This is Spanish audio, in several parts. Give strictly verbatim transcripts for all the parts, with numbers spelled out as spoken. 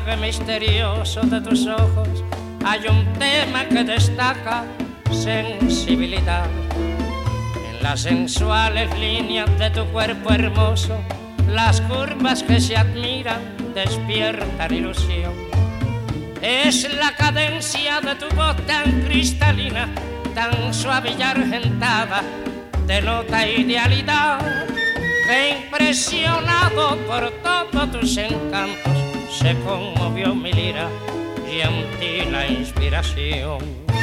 lenguaje misterioso de tus ojos hay un tema que destaca sensibilidad. En las sensuales líneas de tu cuerpo hermoso, las curvas que se admiran despiertan ilusión. Es la cadencia de tu voz tan cristalina, tan suave y argentada, denota idealidad, que impresionado por todos tus encantos se conmovió mi lira y en ti la inspiración.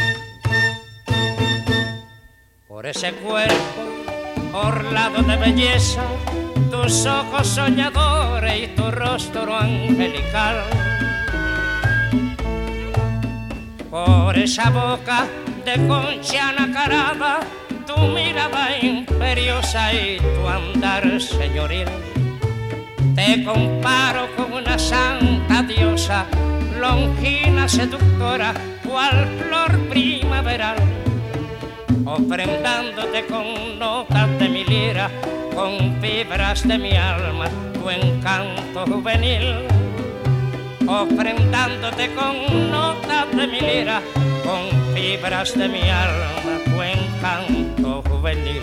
Por ese cuerpo orlado de belleza, tus ojos soñadores y tu rostro angelical, por esa boca de concha nacarada, tu mirada imperiosa y tu andar señoril, te comparo con una santa diosa, longina seductora, cual flor primaveral, ofrendándote con notas de mi lira, con fibras de mi alma, tu encanto juvenil, ofrendándote con notas de mi lira, con fibras de mi alma, tu encanto juvenil.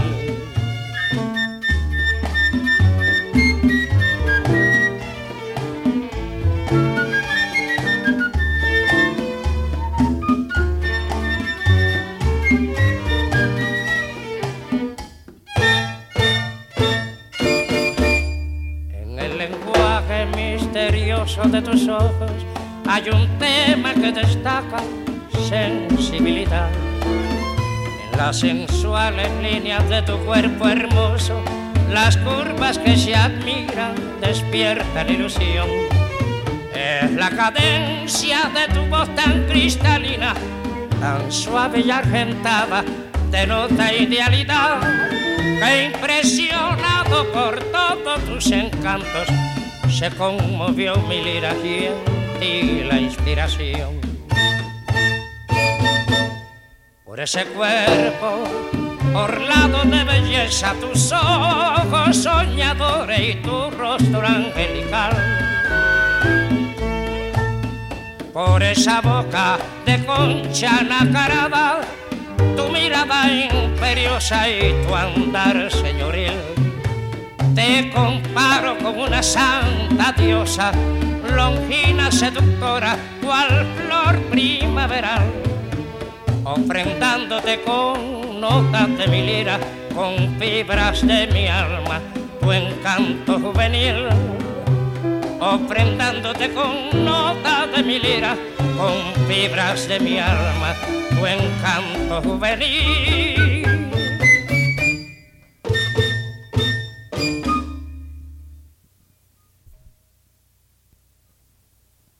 De tus ojos hay un tema que destaca sensibilidad. En las sensuales líneas de tu cuerpo hermoso, las curvas que se admiran despiertan ilusión. Es la cadencia de tu voz tan cristalina, tan suave y argentada, denota idealidad, que impresionado por todos tus encantos se conmovió mi lira y en ti la inspiración. Por ese cuerpo orlado de belleza, tus ojos soñadores y tu rostro angelical, por esa boca de concha nacarada, tu mirada imperiosa y tu andar señoril, te comparo con una santa diosa, longina seductora, cual flor primaveral, ofrendándote con notas de mi lira, con fibras de mi alma, tu encanto juvenil, ofrendándote con notas de mi lira, con fibras de mi alma, tu encanto juvenil.